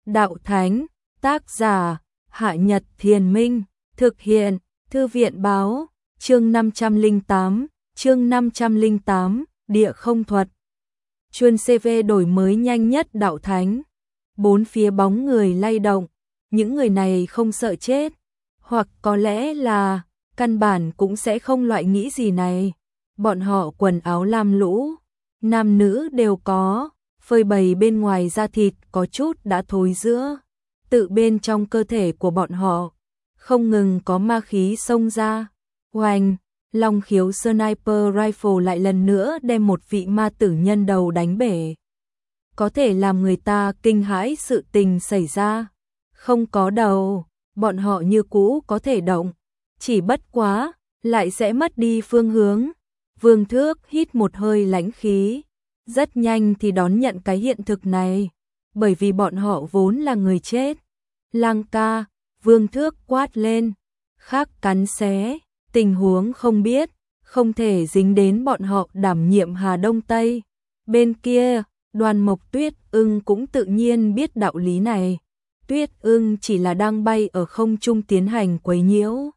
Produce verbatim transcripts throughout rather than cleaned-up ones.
đạo thánh, tác giả, Hạ Nhật Thiền Minh, thực hiện, Thư viện báo, chương năm trăm lẻ tám, chương năm trăm lẻ tám, địa không thuật. Chuyên xê vê đổi mới nhanh nhất đạo thánh. Bốn phía bóng người lay động, những người này không sợ chết, hoặc có lẽ là căn bản cũng sẽ không loại nghĩ gì này. Bọn họ quần áo lam lũ, nam nữ đều có, phơi bày bên ngoài da thịt có chút đã thối rữa. Tự bên trong cơ thể của bọn họ, không ngừng có ma khí xông ra. Oanh, Long Khiếu Sniper Rifle lại lần nữa đem một vị ma tử nhân đầu đánh bể. Có thể làm người ta kinh hãi sự tình xảy ra. Không có đầu, bọn họ như cũ có thể động, chỉ bất quá, lại sẽ mất đi phương hướng. Vương Thước hít một hơi lãnh khí, rất nhanh thì đón nhận cái hiện thực này, bởi vì bọn họ vốn là người chết. Lang ca, Vương Thước quát lên, khác cắn xé, tình huống không biết, không thể dính đến bọn họ đảm nhiệm Hà Đông Tây. Bên kia, Đoàn Mộc Tuyết Ưng cũng tự nhiên biết đạo lý này. Tuyết Ưng chỉ là đang bay ở không trung tiến hành quấy nhiễu.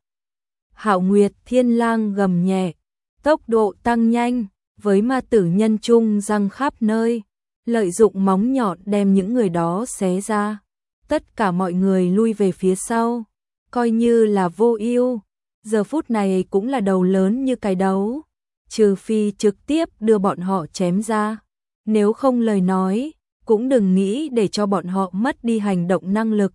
Hạo Nguyệt Thiên Lang gầm nhẹ, tốc độ tăng nhanh, với ma tử nhân trung răng khắp nơi, lợi dụng móng nhọn đem những người đó xé ra. Tất cả mọi người lui về phía sau, coi như là Vô Ưu, giờ phút này cũng là đầu lớn như cái đấu, trừ phi trực tiếp đưa bọn họ chém ra, nếu không lời nói, cũng đừng nghĩ để cho bọn họ mất đi hành động năng lực.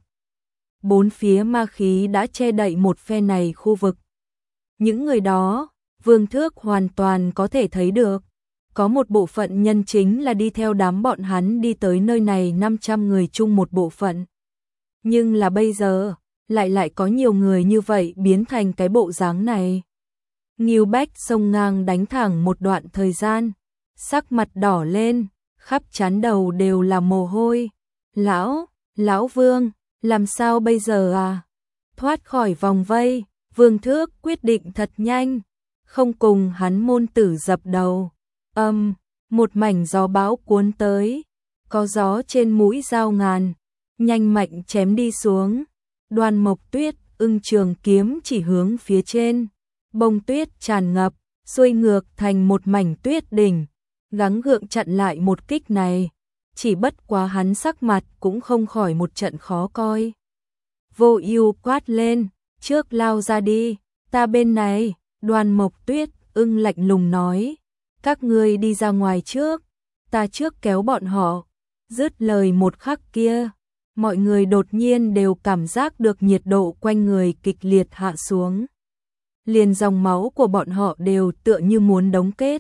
Bốn phía ma khí đã che đậy một phe này khu vực. Những người đó, Vương Thước hoàn toàn có thể thấy được, có một bộ phận nhân chính là đi theo đám bọn hắn đi tới nơi này năm trăm người chung một bộ phận. Nhưng là bây giờ, lại lại có nhiều người như vậy biến thành cái bộ dáng này. Ngưu Bách xông ngang đánh thẳng một đoạn thời gian, sắc mặt đỏ lên, khắp trán đầu đều là mồ hôi. Lão, Lão Vương, làm sao bây giờ à? Thoát khỏi vòng vây, Vương Thước quyết định thật nhanh, không cùng hắn môn tử dập đầu. Âm, một mảnh gió bão cuốn tới, có gió trên mũi dao ngàn, nhanh mạnh chém đi xuống. Đoàn Mộc Tuyết Ưng trường kiếm chỉ hướng phía trên, bông tuyết tràn ngập, xuôi ngược thành một mảnh tuyết đỉnh, gắng gượng chặn lại một kích này, chỉ bất quá hắn sắc mặt cũng không khỏi một trận khó coi. Vô Ưu quát lên, trước lao ra đi, ta bên này. Đoàn Mộc Tuyết Ưng lạnh lùng nói, các ngươi đi ra ngoài trước, ta trước kéo bọn họ. Dứt lời một khắc kia, mọi người đột nhiên đều cảm giác được nhiệt độ quanh người kịch liệt hạ xuống. Liền dòng máu của bọn họ đều tựa như muốn đóng kết.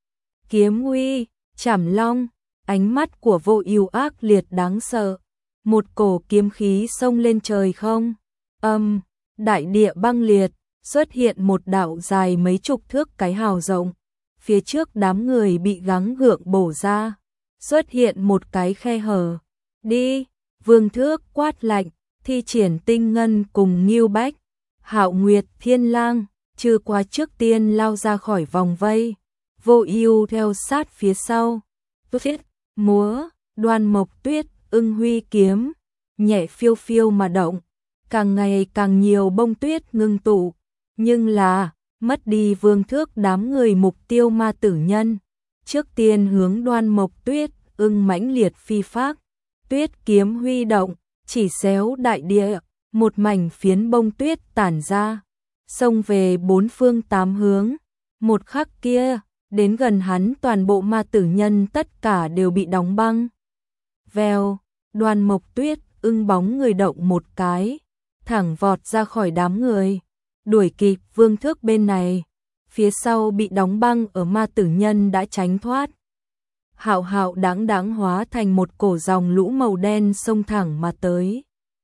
Kiếm uy, Trảm Long, ánh mắt của Vô Ưu ác liệt đáng sợ. Một cổ kiếm khí xông lên trời không. Âm, đại địa băng liệt, xuất hiện một đạo dài mấy chục thước cái hào rộng. Phía trước đám người bị gắng gượng bổ ra, xuất hiện một cái khe hở. Đi, Vương Thước quát lạnh, thi triển tinh ngân cùng Ngưu Bách, Hạo Nguyệt Thiên Lang, trừ qua trước tiên lao ra khỏi vòng vây. Vô Ưu theo sát phía sau. Tuyết, múa, Đoàn Mộc Tuyết Ưng huy kiếm, nhẹ phiêu phiêu mà động, càng ngày càng nhiều bông tuyết ngưng tụ, nhưng là mất đi Vương Thước đám người mục tiêu ma tử nhân. Trước tiên hướng Đoàn Mộc Tuyết Ưng mãnh liệt phi phác, tuyết kiếm huy động, chỉ xéo đại địa, một mảnh phiến bông tuyết tản ra, xông về bốn phương tám hướng. Một khắc kia, đến gần hắn toàn bộ ma tử nhân tất cả đều bị đóng băng. Vèo, Đoàn Mộc Tuyết Ưng bóng người động một cái, thẳng vọt ra khỏi đám người, đuổi kịp Vương Thước bên này. Phía sau bị đóng băng ở ma tử nhân đã tránh thoát. Hạo hạo đáng đáng hóa thành một cổ dòng lũ màu đen xông thẳng mà tới.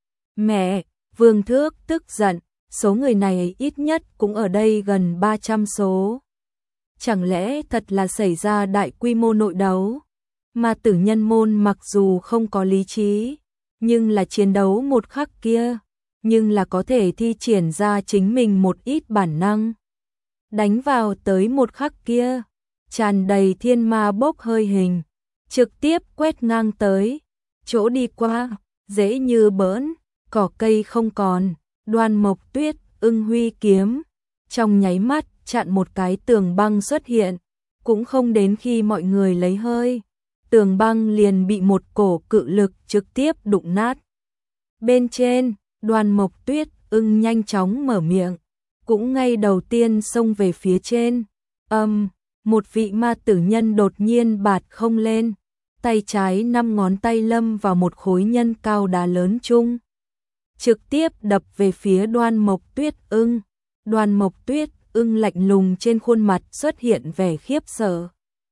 Mẹ, Vương Thước tức giận, số người này ít nhất cũng ở đây gần ba trăm số. Chẳng lẽ thật là xảy ra đại quy mô nội đấu? Ma tử nhân môn mặc dù không có lý trí, nhưng là chiến đấu một khắc kia, nhưng là có thể thi triển ra chính mình một ít bản năng. Đánh vào tới một khắc kia, tràn đầy thiên ma bốc hơi hình, trực tiếp quét ngang tới, chỗ đi qua, dễ như bỡn, cỏ cây không còn, Đoan Mộc Tuyết ưng huy kiếm, trong nháy mắt chặn một cái tường băng xuất hiện, cũng không đến khi mọi người lấy hơi, tường băng liền bị một cổ cự lực trực tiếp đụng nát. Bên trên, Đoan Mộc Tuyết ưng nhanh chóng mở miệng, cũng ngay đầu tiên xông về phía trên. Âm, um, một vị ma tử nhân đột nhiên bạt không lên, tay trái năm ngón tay lâm vào một khối nhân cao đá lớn chung, trực tiếp đập về phía Đoan Mộc Tuyết ưng. Đoan Mộc Tuyết ưng lạnh lùng trên khuôn mặt xuất hiện vẻ khiếp sợ.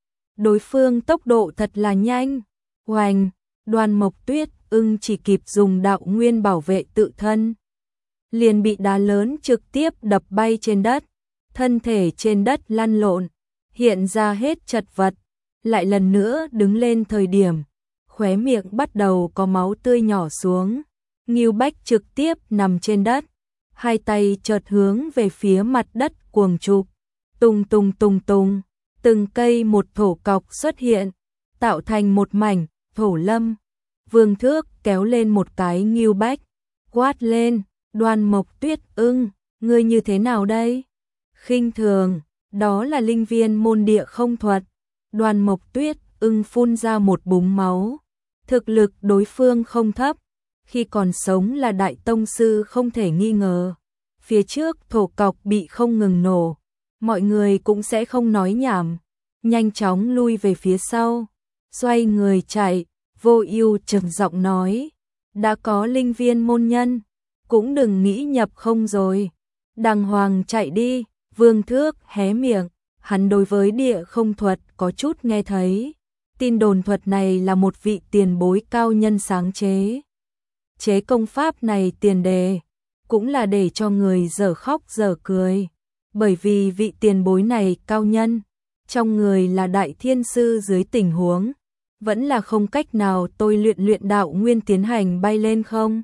Đối phương tốc độ thật là nhanh. Oành, Đoan Mộc Tuyết ưng chỉ kịp dùng đạo nguyên bảo vệ tự thân, liền bị đá lớn trực tiếp đập bay trên đất, thân thể trên đất lăn lộn, hiện ra hết chật vật, lại lần nữa đứng lên thời điểm, khóe miệng bắt đầu có máu tươi nhỏ xuống, Ngưu Bách trực tiếp nằm trên đất, hai tay chợt hướng về phía mặt đất cuồng chụp, tung tung tung tung, từng cây một thổ cọc xuất hiện, tạo thành một mảnh thổ lâm. Vương Thước kéo lên một cái Ngưu Bách, quát lên, Đoan Mộc Tuyết ưng, ngươi như thế nào đây? Khinh thường, đó là linh viên môn địa không thuật. Đoan Mộc Tuyết ưng phun ra một búng máu, thực lực đối phương không thấp, khi còn sống là đại tông sư không thể nghi ngờ. Phía trước thổ cọc bị không ngừng nổ, mọi người cũng sẽ không nói nhảm, nhanh chóng lui về phía sau, xoay người chạy. Vô Ưu trầm giọng nói, đã có linh viên môn nhân, cũng đừng nghĩ nhập không rồi, đàng hoàng chạy đi. Vương Thước hé miệng, hắn đối với địa không thuật có chút nghe thấy, tin đồn thuật này là một vị tiền bối cao nhân sáng chế. Chế công pháp này tiền đề, cũng là để cho người dở khóc dở cười, bởi vì vị tiền bối này cao nhân, trong người là đại thiên sư dưới tình huống, vẫn là không cách nào tôi luyện luyện đạo nguyên tiến hành bay lên không.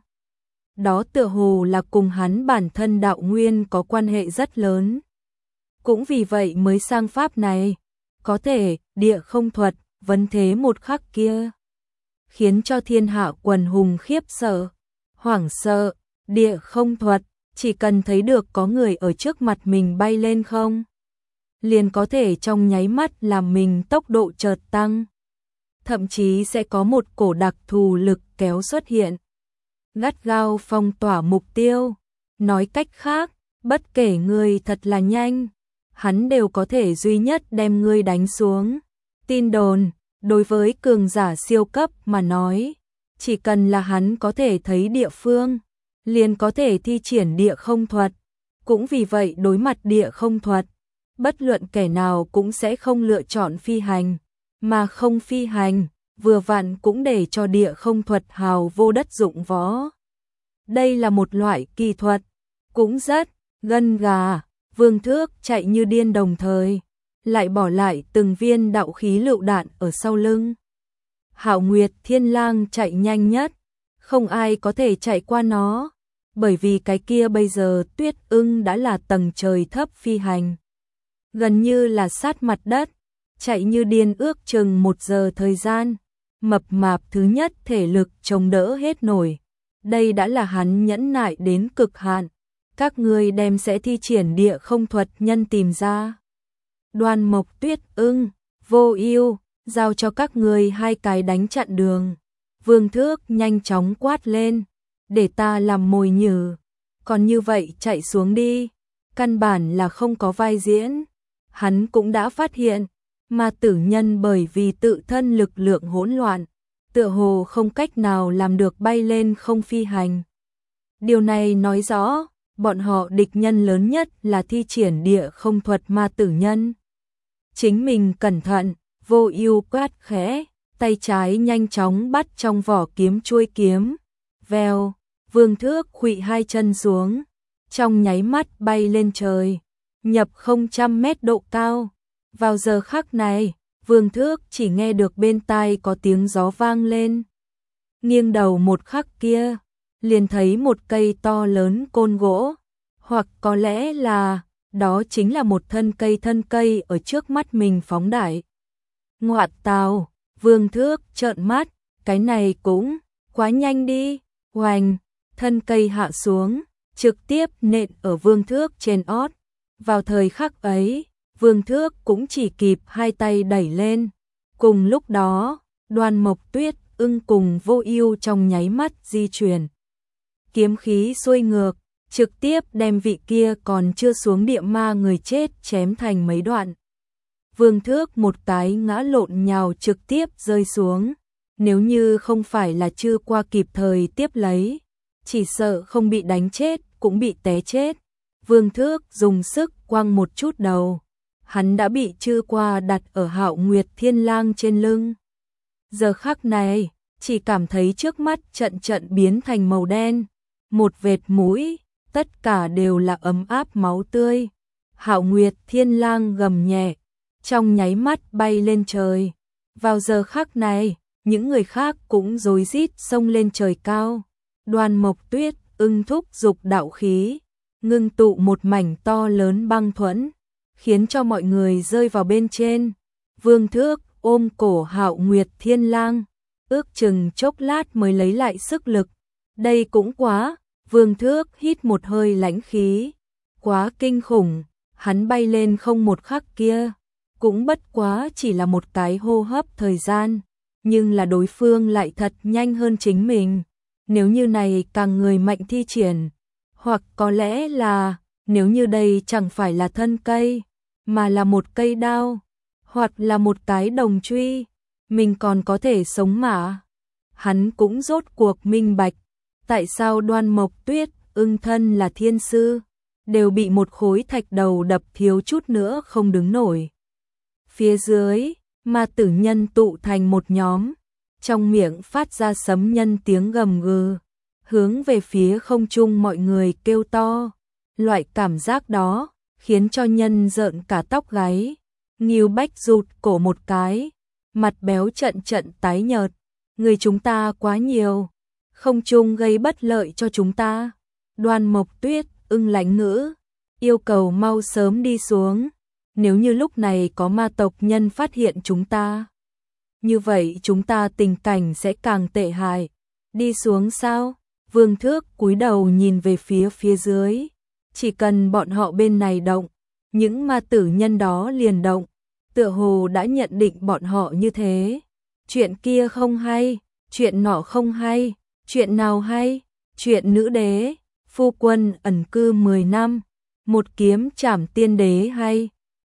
Đó tựa hồ là cùng hắn bản thân đạo nguyên có quan hệ rất lớn. Cũng vì vậy mới sang pháp này, có thể địa không thuật, vấn thế một khắc kia, khiến cho thiên hạ quần hùng khiếp sợ, hoảng sợ, địa không thuật, chỉ cần thấy được có người ở trước mặt mình bay lên không, liền có thể trong nháy mắt làm mình tốc độ chợt tăng. Thậm chí sẽ có một cổ đặc thù lực kéo xuất hiện, gắt gao phong tỏa mục tiêu. Nói cách khác, bất kể ngươi thật là nhanh, hắn đều có thể duy nhất đem ngươi đánh xuống. Tin đồn, đối với cường giả siêu cấp mà nói, chỉ cần là hắn có thể thấy địa phương, liền có thể thi triển địa không thuật. Cũng vì vậy đối mặt địa không thuật, bất luận kẻ nào cũng sẽ không lựa chọn phi hành, mà không phi hành, vừa vặn cũng để cho địa không thuật hào vô đất dụng võ. Đây là một loại kỳ thuật, cũng rất gân gà. Vương Thước chạy như điên đồng thời, lại bỏ lại từng viên đạo khí lựu đạn ở sau lưng. Hạo Nguyệt Thiên Lang chạy nhanh nhất, không ai có thể chạy qua nó, bởi vì cái kia bây giờ Tuyết ưng đã là tầng trời thấp phi hành, gần như là sát mặt đất, chạy như điên ước chừng một giờ thời gian, mập mạp thứ nhất thể lực chống đỡ hết nổi. Đây đã là hắn nhẫn nại đến cực hạn. Các ngươi đem sẽ thi triển địa không thuật nhân tìm ra. Đoan Mộc Tuyết ưng, Vô Ưu, giao cho các ngươi hai cái đánh chặn đường. Vương Thước nhanh chóng quát lên, để ta làm mồi nhử, còn như vậy chạy xuống đi, căn bản là không có vai diễn. Hắn cũng đã phát hiện, ma tử nhân bởi vì tự thân lực lượng hỗn loạn, tựa hồ không cách nào làm được bay lên không phi hành. Điều này nói rõ, bọn họ địch nhân lớn nhất là thi triển địa không thuật ma tử nhân. Chính mình cẩn thận, Vô Ưu quát khẽ, tay trái nhanh chóng bắt trong vỏ kiếm chuôi kiếm. Vèo, Vương Thước khuỵu hai chân xuống, trong nháy mắt bay lên trời, nhập không trăm mét độ cao. Vào giờ khắc này, Vương Thước chỉ nghe được bên tai có tiếng gió vang lên. Nghiêng đầu một khắc kia, liền thấy một cây to lớn côn gỗ, hoặc có lẽ là, đó chính là một thân cây thân cây ở trước mắt mình phóng đại. Ngoạn tào, Vương Thước trợn mắt, cái này cũng quá nhanh đi, oành, thân cây hạ xuống, trực tiếp nện ở Vương Thước trên ót. Vào thời khắc ấy, Vương Thước cũng chỉ kịp hai tay đẩy lên. Cùng lúc đó, Đoan Mộc Tuyết ưng cùng Vô Ưu trong nháy mắt di chuyển. Kiếm khí xuôi ngược, trực tiếp đem vị kia còn chưa xuống địa ma người chết chém thành mấy đoạn. Vương Thước một cái ngã lộn nhào trực tiếp rơi xuống. Nếu như không phải là chưa qua kịp thời tiếp lấy, chỉ sợ không bị đánh chết cũng bị té chết. Vương Thước dùng sức quăng một chút đầu, hắn đã bị Chư Qua đặt ở Hạo Nguyệt Thiên Lang trên lưng. Giờ khắc này, chỉ cảm thấy trước mắt trận trận biến thành màu đen, một vệt mũi, tất cả đều là ấm áp máu tươi. Hạo Nguyệt Thiên Lang gầm nhẹ, trong nháy mắt bay lên trời. Vào giờ khắc này, những người khác cũng rối rít xông lên trời cao. Đoan Mộc Tuyết ưng thúc dục đạo khí, ngưng tụ một mảnh to lớn băng thuẫn, khiến cho mọi người rơi vào bên trên. Vương Thước ôm cổ Hạo Nguyệt Thiên Lang, ước chừng chốc lát mới lấy lại sức lực. Đây cũng quá, Vương Thước hít một hơi lãnh khí, quá kinh khủng, hắn bay lên không một khắc kia, cũng bất quá chỉ là một cái hô hấp thời gian, nhưng là đối phương lại thật nhanh hơn chính mình. Nếu như này càng người mạnh thi triển, hoặc có lẽ là nếu như đây chẳng phải là thân cây, mà là một cây đao, hoặc là một cái đồng truy, mình còn có thể sống mà. Hắn cũng rốt cuộc minh bạch, tại sao Đoan Mộc Tuyết ưng thân là thiên sư, đều bị một khối thạch đầu đập thiếu chút nữa không đứng nổi. Phía dưới, ma tử nhân tụ thành một nhóm, trong miệng phát ra sấm nhân tiếng gầm gừ, hướng về phía không trung mọi người kêu to. Loại cảm giác đó khiến cho nhân rợn cả tóc gáy. Ngưu Bách rụt cổ một cái, mặt béo trận trận tái nhợt. Người chúng ta quá nhiều, không trung gây bất lợi cho chúng ta. Đoan Mộc Tuyết ưng lãnh ngữ, yêu cầu mau sớm đi xuống. Nếu như lúc này có ma tộc nhân phát hiện chúng ta, như vậy chúng ta tình cảnh sẽ càng tệ hại. Đi xuống sao? Vương Thước cúi đầu nhìn về phía phía dưới. Chỉ cần bọn họ bên này động, những ma tử nhân đó liền động. Tựa hồ đã nhận định bọn họ như thế. Chuyện kia không hay, chuyện nọ không hay, chuyện nào hay? Chuyện nữ đế, phu quân ẩn cư mười năm, một kiếm trảm tiên đế hay?